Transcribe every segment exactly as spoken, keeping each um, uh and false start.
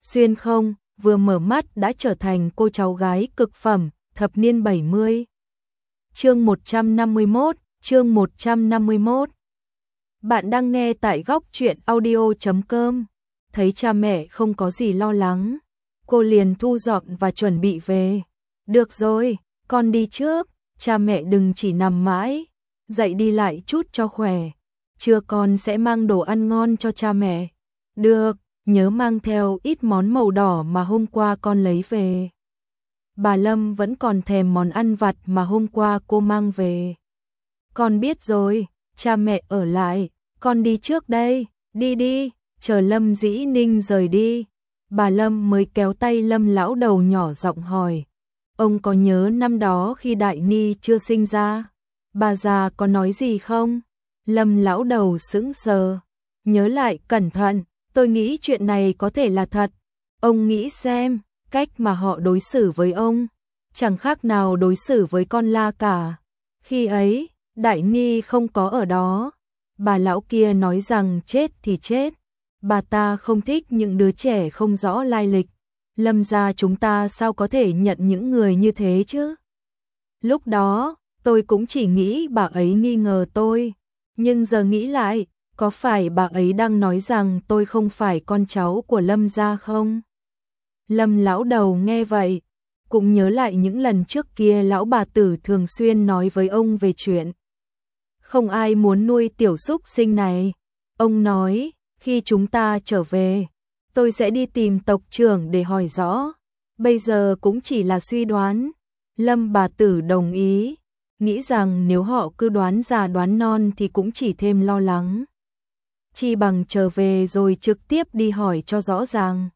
xuyên không, vừa mở mắt đã trở thành cô cháu gái cực phẩm, thập niên bảy mươi. Chương một trăm năm mươi mốt, chương một trăm năm mươi mốt. Bạn đang nghe tại góc truyện audio chấm com. Thấy cha mẹ không có gì lo lắng, cô liền thu dọn và chuẩn bị về. Được rồi, con đi trước, cha mẹ đừng chỉ nằm mãi, dậy đi lại chút cho khỏe. Trưa con sẽ mang đồ ăn ngon cho cha mẹ. Được, nhớ mang theo ít món màu đỏ mà hôm qua con lấy về. Bà Lâm vẫn còn thèm món ăn vặt mà hôm qua cô mang về. Con biết rồi, cha mẹ ở lại, con đi trước đây, đi đi, chờ Lâm Dĩ Ninh rời đi. Bà Lâm mới kéo tay Lâm lão đầu nhỏ giọng hỏi. Ông có nhớ năm đó khi Đại Ni chưa sinh ra, bà già có nói gì không? Lâm lão đầu sững sờ, nhớ lại cẩn thận, tôi nghĩ chuyện này có thể là thật. Ông nghĩ xem, cách mà họ đối xử với ông, chẳng khác nào đối xử với con la cả. Khi ấy, Đại Ni không có ở đó, bà lão kia nói rằng chết thì chết. Bà ta không thích những đứa trẻ không rõ lai lịch. Lâm gia chúng ta sao có thể nhận những người như thế chứ? Lúc đó, tôi cũng chỉ nghĩ bà ấy nghi ngờ tôi. Nhưng giờ nghĩ lại, có phải bà ấy đang nói rằng tôi không phải con cháu của Lâm gia không? Lâm lão đầu nghe vậy, cũng nhớ lại những lần trước kia lão bà tử thường xuyên nói với ông về chuyện không ai muốn nuôi tiểu súc sinh này. Ông nói, khi chúng ta trở về, tôi sẽ đi tìm tộc trưởng để hỏi rõ. Bây giờ cũng chỉ là suy đoán. Lâm bà tử đồng ý, nghĩ rằng nếu họ cứ đoán già đoán non thì cũng chỉ thêm lo lắng. Chi bằng trở về rồi trực tiếp đi hỏi cho rõ ràng.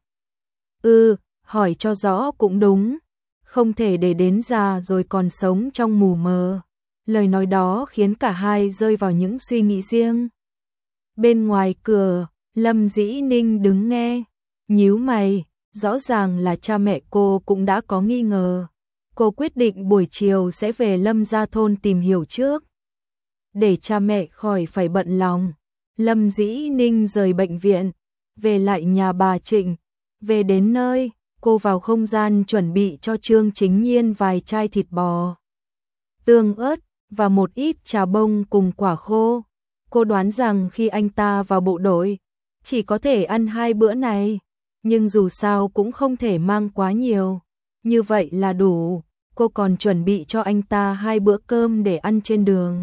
Ừ, hỏi cho rõ cũng đúng. Không thể để đến già rồi còn sống trong mù mờ. Lời nói đó khiến cả hai rơi vào những suy nghĩ riêng. Bên ngoài cửa, Lâm Dĩ Ninh đứng nghe, nhíu mày, rõ ràng là cha mẹ cô cũng đã có nghi ngờ. Cô quyết định buổi chiều sẽ về Lâm gia thôn tìm hiểu trước, để cha mẹ khỏi phải bận lòng. Lâm Dĩ Ninh rời bệnh viện, về lại nhà bà Trịnh. Về đến nơi, cô vào không gian chuẩn bị cho Trương Chính Nhiên vài chai thịt bò, tương ớt và một ít trà bông cùng quả khô. Cô đoán rằng khi anh ta vào bộ đội, chỉ có thể ăn hai bữa này, nhưng dù sao cũng không thể mang quá nhiều. Như vậy là đủ, cô còn chuẩn bị cho anh ta hai bữa cơm để ăn trên đường.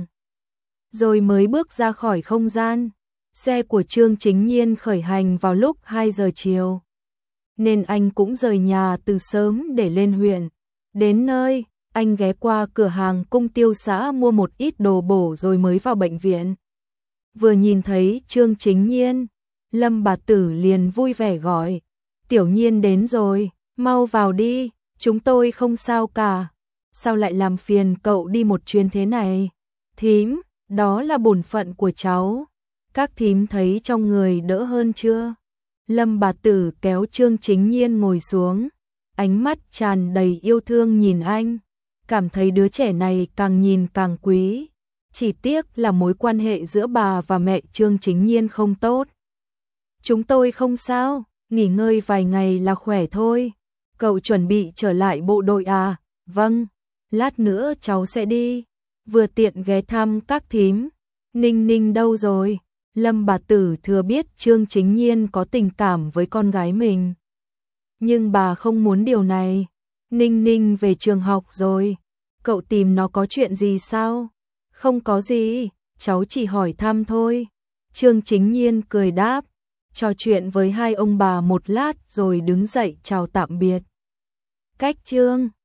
Rồi mới bước ra khỏi không gian. Xe của Trương Chính Nhiên khởi hành vào lúc hai giờ chiều, nên anh cũng rời nhà từ sớm để lên huyện. Đến nơi, anh ghé qua cửa hàng Cung Tiêu xã mua một ít đồ bổ rồi mới vào bệnh viện. Vừa nhìn thấy Trương Chính Nhiên, Lâm bà tử liền vui vẻ gọi, Tiểu Nhiên đến rồi, mau vào đi, chúng tôi không sao cả. Sao lại làm phiền cậu đi một chuyến thế này? Thím, đó là bổn phận của cháu. Các thím thấy trong người đỡ hơn chưa? Lâm bà tử kéo Trương Chính Nhiên ngồi xuống, ánh mắt tràn đầy yêu thương nhìn anh, cảm thấy đứa trẻ này càng nhìn càng quý. Chỉ tiếc là mối quan hệ giữa bà và mẹ Trương Chính Nhiên không tốt. Chúng tôi không sao, nghỉ ngơi vài ngày là khỏe thôi. Cậu chuẩn bị trở lại bộ đội à? Vâng, lát nữa cháu sẽ đi. Vừa tiện ghé thăm các thím. Ninh Ninh đâu rồi? Lâm bà tử thừa biết Trương Chính Nhiên có tình cảm với con gái mình, nhưng bà không muốn điều này. Ninh Ninh về trường học rồi. Cậu tìm nó có chuyện gì sao? Không có gì, cháu chỉ hỏi thăm thôi. Trương Chính Nhiên cười đáp, trò chuyện với hai ông bà một lát rồi đứng dậy chào tạm biệt. Cách Trương